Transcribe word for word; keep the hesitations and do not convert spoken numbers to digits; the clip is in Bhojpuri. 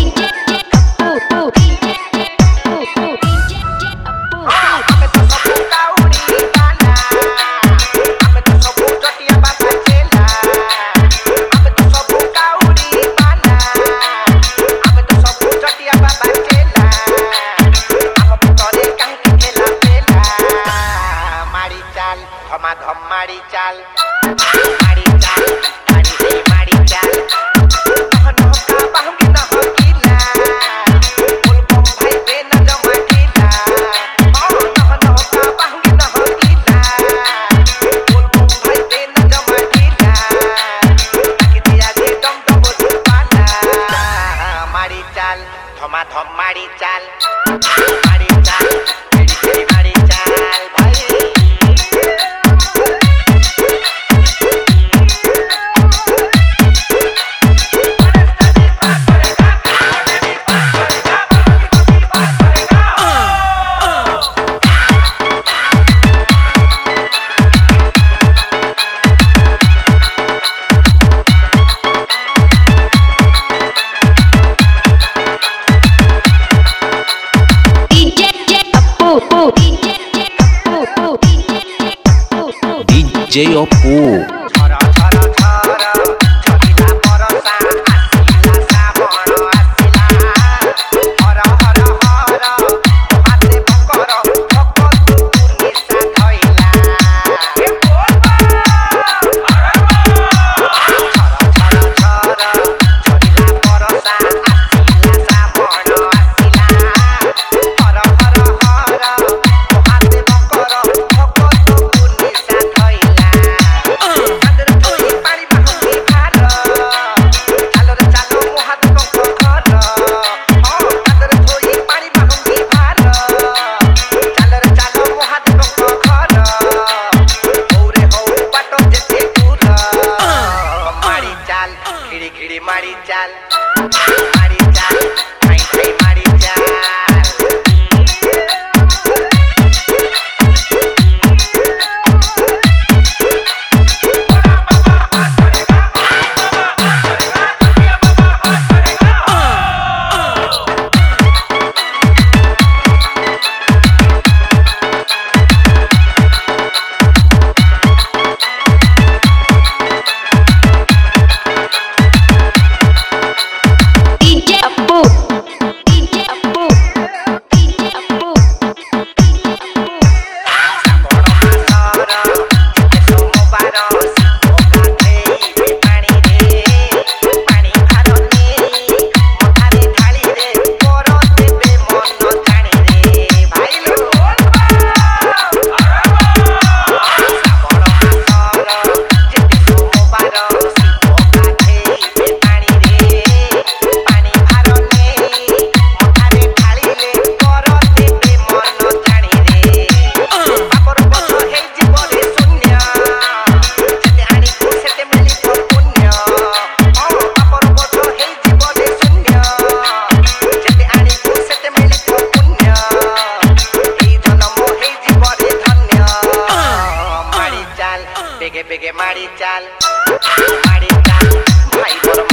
मारी चाल मारी चाल मारी से मारी चाल कहनो का बाहुली न हो किला बोल बम भाई पे न जमा किला ओ कहनो का बाहुली न हो किला बोल बम भाई पे न जमा किला ताकि दिया दे दम दम पाला मारी चाल थमा थम मारी चाल मारी चाल तेरी तेरी मारी चाल भाई D J Oppo मारी चाल मारी चाल माई माई मारी चाल बेगे बेगे मारी चाल मारी चाल भाई